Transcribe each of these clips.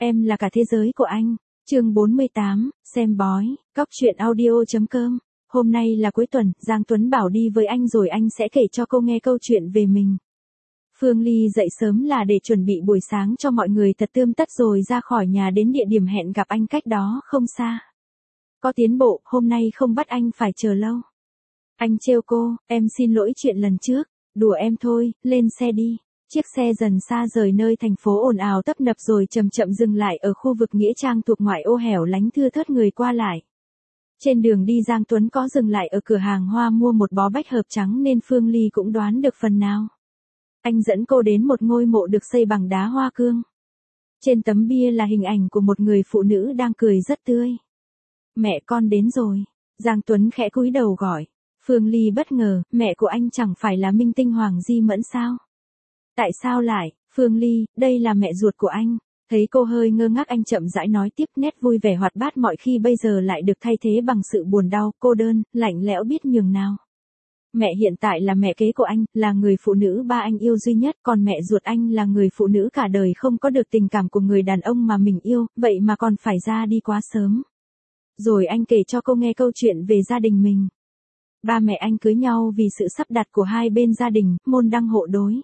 Em là cả thế giới của anh. Chương 48, xem bói, cóc truyện audio.com. Hôm nay là cuối tuần, Giang Tuấn bảo đi với anh rồi anh sẽ kể cho cô nghe câu chuyện về mình. Phương Ly dậy sớm là để chuẩn bị buổi sáng cho mọi người thật tươm tất rồi ra khỏi nhà đến địa điểm hẹn gặp anh cách đó không xa. Có tiến bộ, hôm nay không bắt anh phải chờ lâu. Anh trêu cô, em xin lỗi chuyện lần trước, đùa em thôi, lên xe đi. Chiếc xe dần xa rời nơi thành phố ồn ào tấp nập rồi chậm chậm dừng lại ở khu vực nghĩa trang thuộc ngoại ô hẻo lánh thưa thớt người qua lại. Trên đường đi Giang Tuấn có dừng lại ở cửa hàng hoa mua một bó bách hợp trắng nên Phương Ly cũng đoán được phần nào. Anh dẫn cô đến một ngôi mộ được xây bằng đá hoa cương. Trên tấm bia là hình ảnh của một người phụ nữ đang cười rất tươi. Mẹ con đến rồi. Giang Tuấn khẽ cúi đầu gọi. Phương Ly bất ngờ, mẹ của anh chẳng phải là minh tinh Hoàng Di Mẫn sao? Tại sao lại, Phương Ly, đây là mẹ ruột của anh. Thấy cô hơi ngơ ngác anh chậm rãi nói tiếp, nét vui vẻ hoạt bát mọi khi bây giờ lại được thay thế bằng sự buồn đau, cô đơn, lạnh lẽo biết nhường nào. Mẹ hiện tại là mẹ kế của anh, là người phụ nữ ba anh yêu duy nhất, còn mẹ ruột anh là người phụ nữ cả đời không có được tình cảm của người đàn ông mà mình yêu, vậy mà còn phải ra đi quá sớm. Rồi anh kể cho cô nghe câu chuyện về gia đình mình. Ba mẹ anh cưới nhau vì sự sắp đặt của hai bên gia đình, môn đăng hộ đối.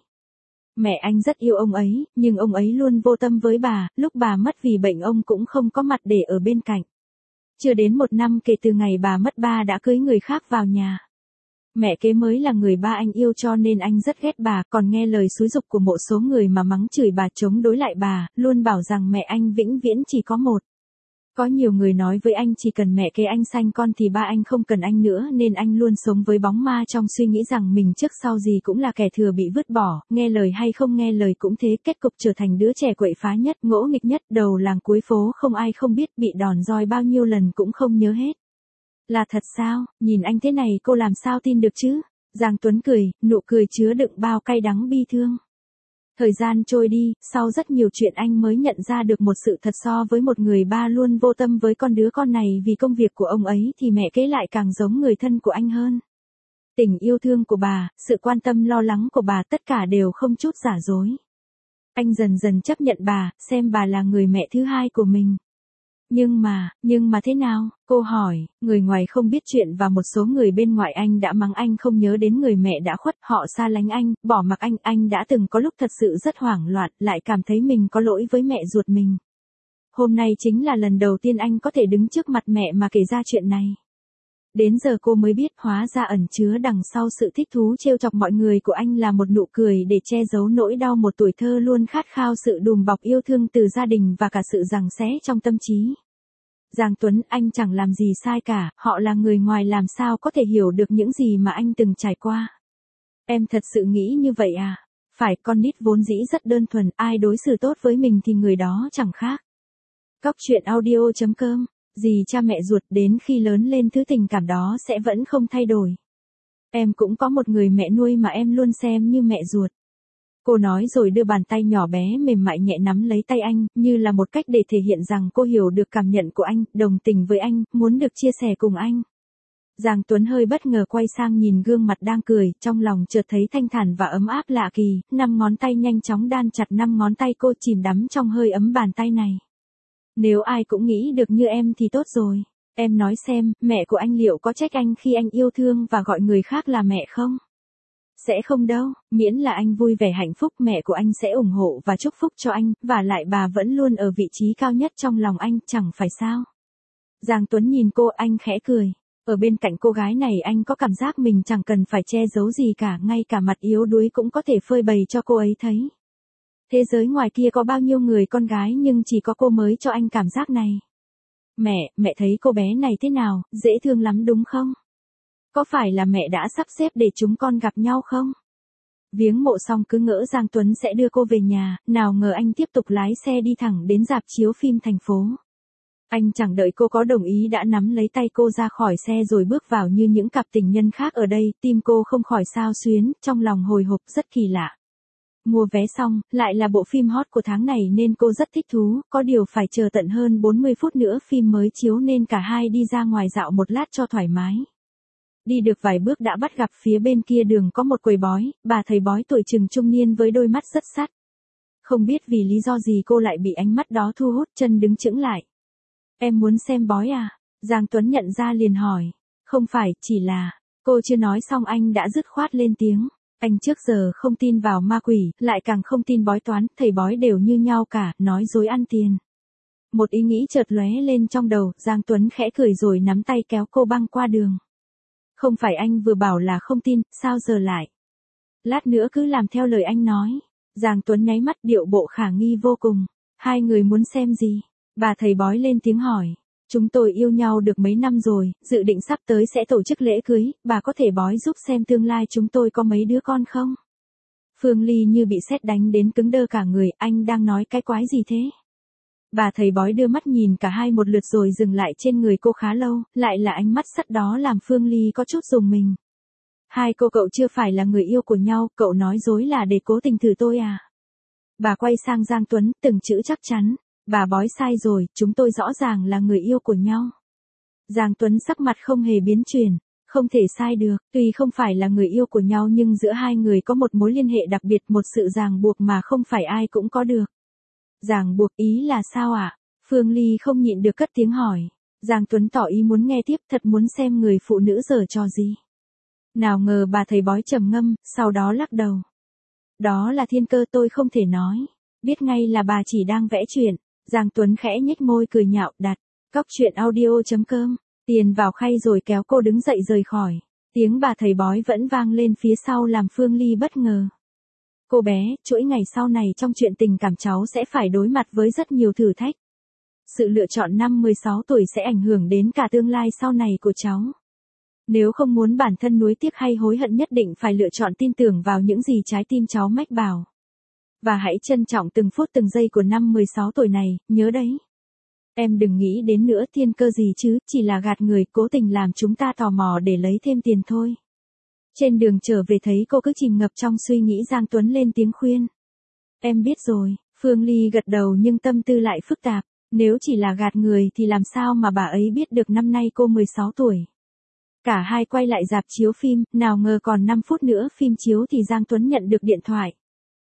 Mẹ anh rất yêu ông ấy, nhưng ông ấy luôn vô tâm với bà, lúc bà mất vì bệnh ông cũng không có mặt để ở bên cạnh. Chưa đến 1 năm kể từ ngày bà mất ba đã cưới người khác vào nhà. Mẹ kế mới là người ba anh yêu cho nên anh rất ghét bà, còn nghe lời xúi giục của một số người mà mắng chửi bà chống đối lại bà, luôn bảo rằng mẹ anh vĩnh viễn chỉ có một. Có nhiều người nói với anh chỉ cần mẹ kế anh sanh con thì ba anh không cần anh nữa nên anh luôn sống với bóng ma trong suy nghĩ rằng mình trước sau gì cũng là kẻ thừa bị vứt bỏ, nghe lời hay không nghe lời cũng thế, kết cục trở thành đứa trẻ quậy phá nhất, ngỗ nghịch nhất, đầu làng cuối phố không ai không biết, bị đòn roi bao nhiêu lần cũng không nhớ hết. Là thật sao, nhìn anh thế này cô làm sao tin được chứ? Giang Tuấn cười, nụ cười chứa đựng bao cay đắng bi thương. Thời gian trôi đi, sau rất nhiều chuyện anh mới nhận ra được một sự thật, so với một người ba luôn vô tâm với con đứa con này vì công việc của ông ấy thì mẹ kế lại càng giống người thân của anh hơn. Tình yêu thương của bà, sự quan tâm lo lắng của bà tất cả đều không chút giả dối. Anh dần dần chấp nhận bà, xem bà là người mẹ thứ hai của mình. Nhưng mà thế nào? Cô hỏi, người ngoài không biết chuyện và một số người bên ngoài anh đã mắng anh không nhớ đến người mẹ đã khuất, họ xa lánh anh, bỏ mặc anh đã từng có lúc thật sự rất hoảng loạn, lại cảm thấy mình có lỗi với mẹ ruột mình. Hôm nay chính là lần đầu tiên anh có thể đứng trước mặt mẹ mà kể ra chuyện này. Đến giờ cô mới biết hóa ra ẩn chứa đằng sau sự thích thú trêu chọc mọi người của anh là một nụ cười để che giấu nỗi đau một tuổi thơ luôn khát khao sự đùm bọc yêu thương từ gia đình và cả sự giằng xé trong tâm trí. Giang Tuấn, anh chẳng làm gì sai cả, họ là người ngoài làm sao có thể hiểu được những gì mà anh từng trải qua. Em thật sự nghĩ như vậy à? Phải, con nít vốn dĩ rất đơn thuần, ai đối xử tốt với mình thì người đó chẳng khác. Cóc truyện audio.com. Dì cha mẹ ruột đến khi lớn lên thứ tình cảm đó sẽ vẫn không thay đổi. Em cũng có một người mẹ nuôi mà em luôn xem như mẹ ruột. Cô nói rồi đưa bàn tay nhỏ bé mềm mại nhẹ nắm lấy tay anh, như là một cách để thể hiện rằng cô hiểu được cảm nhận của anh, đồng tình với anh, muốn được chia sẻ cùng anh. Giang Tuấn hơi bất ngờ quay sang nhìn gương mặt đang cười, trong lòng chợt thấy thanh thản và ấm áp lạ kỳ, 5 ngón tay nhanh chóng đan chặt 5 ngón tay cô chìm đắm trong hơi ấm bàn tay này. Nếu ai cũng nghĩ được như em thì tốt rồi. Em nói xem, mẹ của anh liệu có trách anh khi anh yêu thương và gọi người khác là mẹ không? Sẽ không đâu, miễn là anh vui vẻ hạnh phúc mẹ của anh sẽ ủng hộ và chúc phúc cho anh, và lại bà vẫn luôn ở vị trí cao nhất trong lòng anh, chẳng phải sao? Giang Tuấn nhìn cô, anh khẽ cười. Ở bên cạnh cô gái này anh có cảm giác mình chẳng cần phải che giấu gì cả, ngay cả mặt yếu đuối cũng có thể phơi bày cho cô ấy thấy. Thế giới ngoài kia có bao nhiêu người con gái nhưng chỉ có cô mới cho anh cảm giác này. Mẹ thấy cô bé này thế nào, dễ thương lắm đúng không? Có phải là mẹ đã sắp xếp để chúng con gặp nhau không? Viếng mộ xong cứ ngỡ Giang Tuấn sẽ đưa cô về nhà, nào ngờ anh tiếp tục lái xe đi thẳng đến rạp chiếu phim thành phố. Anh chẳng đợi cô có đồng ý đã nắm lấy tay cô ra khỏi xe rồi bước vào như những cặp tình nhân khác ở đây, tim cô không khỏi xao xuyến, trong lòng hồi hộp rất kỳ lạ. Mua vé xong, lại là bộ phim hot của tháng này nên cô rất thích thú, có điều phải chờ tận hơn 40 phút nữa phim mới chiếu nên cả hai đi ra ngoài dạo một lát cho thoải mái. Đi được vài bước đã bắt gặp phía bên kia đường có một quầy bói, bà thầy bói tuổi chừng trung niên với đôi mắt rất sắt. Không biết vì lý do gì cô lại bị ánh mắt đó thu hút, chân đứng chững lại. Em muốn xem bói à? Giang Tuấn nhận ra liền hỏi. Không phải, chỉ là... Cô chưa nói xong anh đã dứt khoát lên tiếng. Anh trước giờ không tin vào ma quỷ, lại càng không tin bói toán, thầy bói đều như nhau cả, nói dối ăn tiền. Một ý nghĩ chợt lóe lên trong đầu, Giang Tuấn khẽ cười rồi nắm tay kéo cô băng qua đường. Không phải anh vừa bảo là không tin, sao giờ lại? Lát nữa cứ làm theo lời anh nói. Giang Tuấn nháy mắt điệu bộ khả nghi vô cùng. Hai người muốn xem gì? Bà thầy bói lên tiếng hỏi. Chúng tôi yêu nhau được mấy năm rồi, dự định sắp tới sẽ tổ chức lễ cưới, bà có thể bói giúp xem tương lai chúng tôi có mấy đứa con không? Phương Ly như bị sét đánh đến cứng đơ cả người, anh đang nói cái quái gì thế? Bà thầy bói đưa mắt nhìn cả hai một lượt rồi dừng lại trên người cô khá lâu, lại là ánh mắt sắt đó làm Phương Ly có chút rùng mình. Hai cô cậu chưa phải là người yêu của nhau, cậu nói dối là để cố tình thử tôi à? Bà quay sang Giang Tuấn, từng chữ chắc chắn. Bà bói sai rồi, chúng tôi rõ ràng là người yêu của nhau. Giang Tuấn sắc mặt không hề biến chuyển. Không thể sai được, tuy không phải là người yêu của nhau nhưng giữa hai người có một mối liên hệ đặc biệt, một sự ràng buộc mà không phải ai cũng có được. Ràng buộc ý là sao ạ? Phương Ly không nhịn được cất tiếng hỏi. Giang Tuấn tỏ ý muốn nghe tiếp, thật muốn xem người phụ nữ giở trò gì. Nào ngờ bà thầy bói trầm ngâm, sau đó lắc đầu. Đó là thiên cơ, tôi không thể nói. Biết ngay là bà chỉ đang vẽ chuyện. Giang Tuấn khẽ nhếch môi cười nhạo, đặt. Cóc truyện audio.com. Tiền vào khay rồi kéo cô đứng dậy rời khỏi. Tiếng bà thầy bói vẫn vang lên phía sau làm Phương Ly bất ngờ. Cô bé, chuỗi ngày sau này trong chuyện tình cảm cháu sẽ phải đối mặt với rất nhiều thử thách. Sự lựa chọn năm 16 tuổi sẽ ảnh hưởng đến cả tương lai sau này của cháu. Nếu không muốn bản thân nuối tiếc hay hối hận nhất định phải lựa chọn tin tưởng vào những gì trái tim cháu mách bảo. Và hãy trân trọng từng phút từng giây của năm 16 tuổi này, nhớ đấy. Em đừng nghĩ đến nữa thiên cơ gì chứ, chỉ là gạt người, cố tình làm chúng ta tò mò để lấy thêm tiền thôi. Trên đường trở về thấy cô cứ chìm ngập trong suy nghĩ, Giang Tuấn lên tiếng khuyên. Em biết rồi, Phương Ly gật đầu nhưng tâm tư lại phức tạp. Nếu chỉ là gạt người thì làm sao mà bà ấy biết được năm nay cô 16 tuổi. Cả hai quay lại rạp chiếu phim, nào ngờ còn 5 phút nữa phim chiếu thì Giang Tuấn nhận được điện thoại.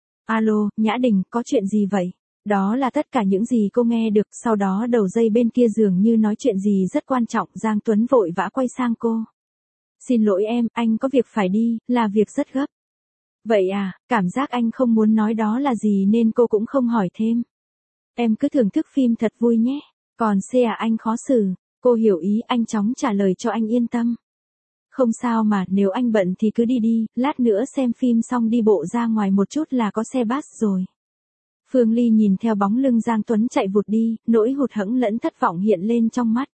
Alo, Nhã Đình, có chuyện gì vậy? Đó là tất cả những gì cô nghe được, sau đó đầu dây bên kia dường như nói chuyện gì rất quan trọng, Giang Tuấn vội vã quay sang cô. Xin lỗi em, anh có việc phải đi, là việc rất gấp. Vậy à, cảm giác anh không muốn nói đó là gì nên cô cũng không hỏi thêm. Em cứ thưởng thức phim thật vui nhé, còn C à anh khó xử, cô hiểu ý, anh chóng trả lời cho anh yên tâm. Không sao mà, nếu anh bận thì cứ đi đi, lát nữa xem phim xong đi bộ ra ngoài một chút là có xe bus rồi. Phương Ly nhìn theo bóng lưng Giang Tuấn chạy vụt đi, nỗi hụt hẫng lẫn thất vọng hiện lên trong mắt.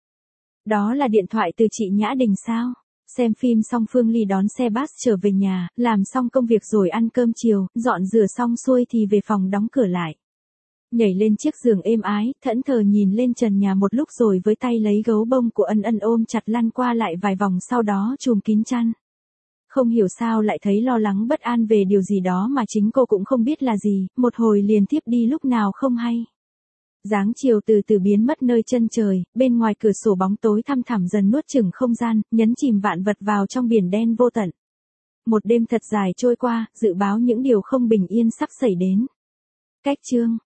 Đó là điện thoại từ chị Nhã Đình sao? Xem phim xong Phương Ly đón xe bus trở về nhà, làm xong công việc rồi ăn cơm chiều, dọn rửa xong xuôi thì về phòng đóng cửa lại. Nhảy lên chiếc giường êm ái, thẫn thờ nhìn lên trần nhà một lúc rồi với tay lấy gấu bông của Ân Ân ôm chặt lăn qua lại vài vòng sau đó chùm kín chăn. Không hiểu sao lại thấy lo lắng bất an về điều gì đó mà chính cô cũng không biết là gì, một hồi liền tiếp đi lúc nào không hay. Dáng chiều từ từ biến mất nơi chân trời, bên ngoài cửa sổ bóng tối thăm thẳm dần nuốt chửng không gian, nhấn chìm vạn vật vào trong biển đen vô tận. Một đêm thật dài trôi qua, dự báo những điều không bình yên sắp xảy đến. Cách chương